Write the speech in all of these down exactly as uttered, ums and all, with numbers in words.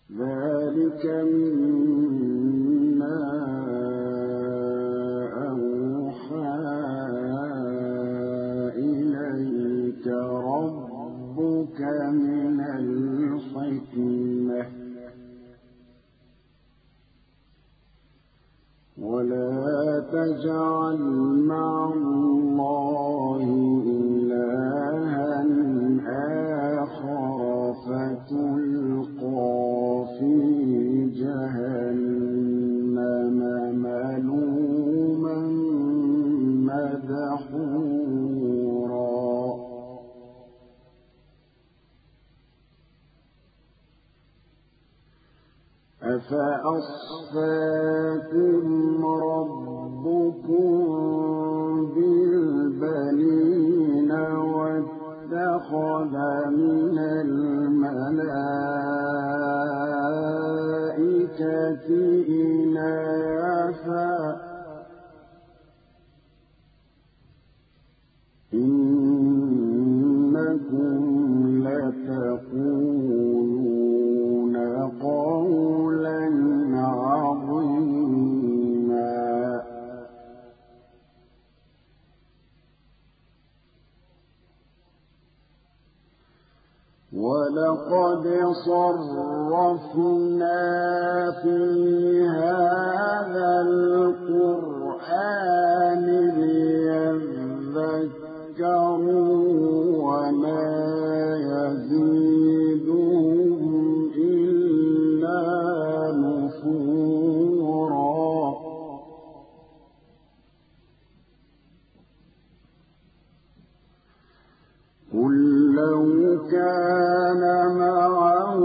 ذلك مما أوحى إليك ربك من الحكمة ولا تجعل مع الله إلها آخر فتلقى في جهنم ملوما مدحورا أفأصفاكم ربكم بالبنين واتخذ من الملائكة إناثا إنكم لتقولون قولا عظيما ولقد صرفنا في هذا القرآن ليذكروا وما يزيدهم إلا نفورا قل لو كان معه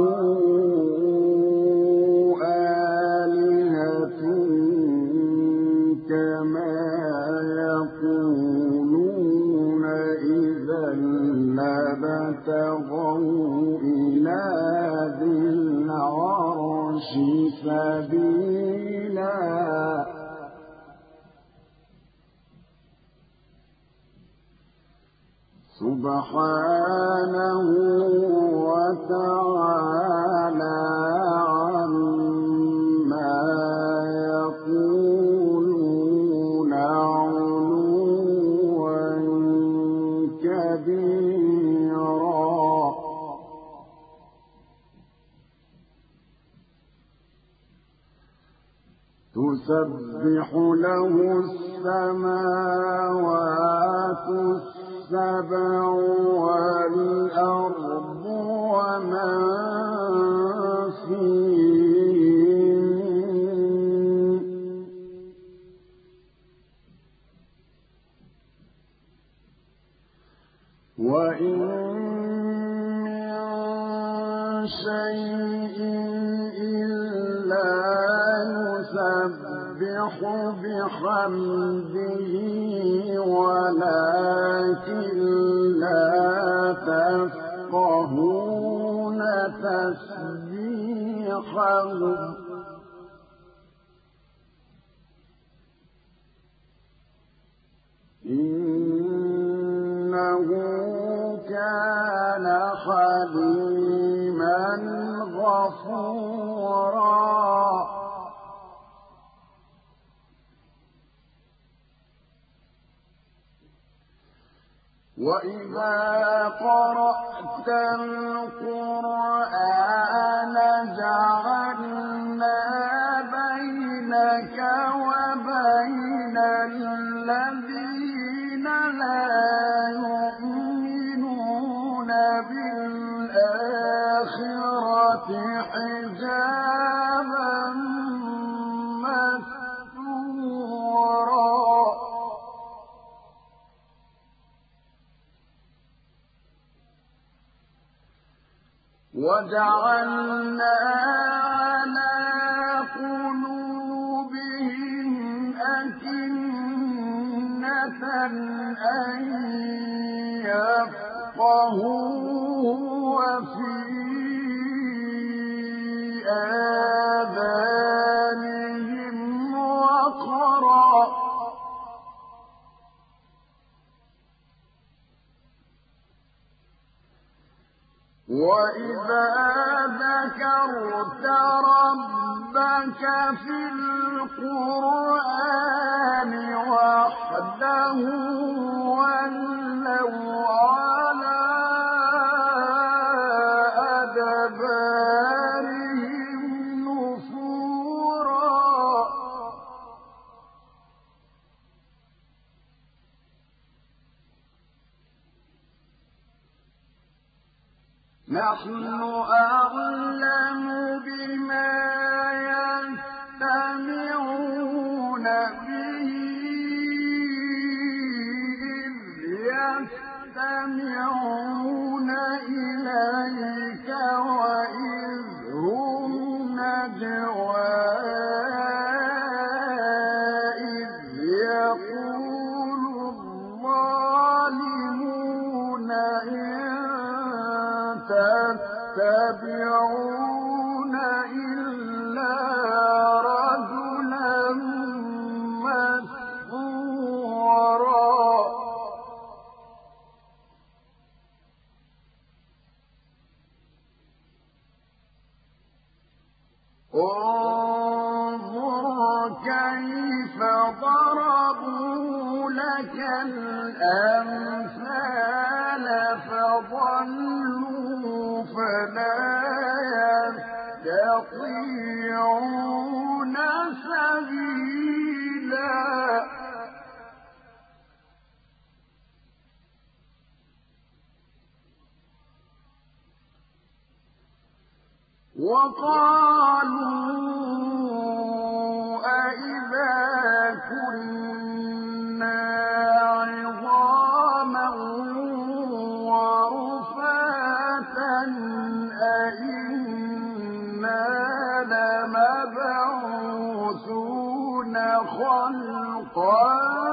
آلهة كما يقولون إذا لابتغوا إلى ذي العرش سبيلا سبحانه وتعالى عما يقولون علوا كبيرا تسبح له السماوات السبع والأرض ومن فيهن وإن من شيء إلا يسبح بحمده ولكن لا تفقهون تسبيحهم إنه كان حليما غفورا وإذا قرأت القرآن جعلنا بينك وبين الذين لا يؤمنون بالآخرة حجابا مستورا وجعلنا على قلوبهم أكنة أن يفقهوه وفي آذانهم وقرا وإذا ذكرت ربك في القرآن وحده ولوا على أدبارهم نفورا نحن أعلم بما يستمعون به إذ يستمعون إليك وإذ هم نجوى إذ يقول الظالمون إن تتبعون إلا رجلا مسحورا انظر كيف ضربوا لك الأمثال فضلوا فلا يستطيعون سبيلا وقالوا أئذا كنا عظاما ورفاتا أئنا لمبعوثون خلقا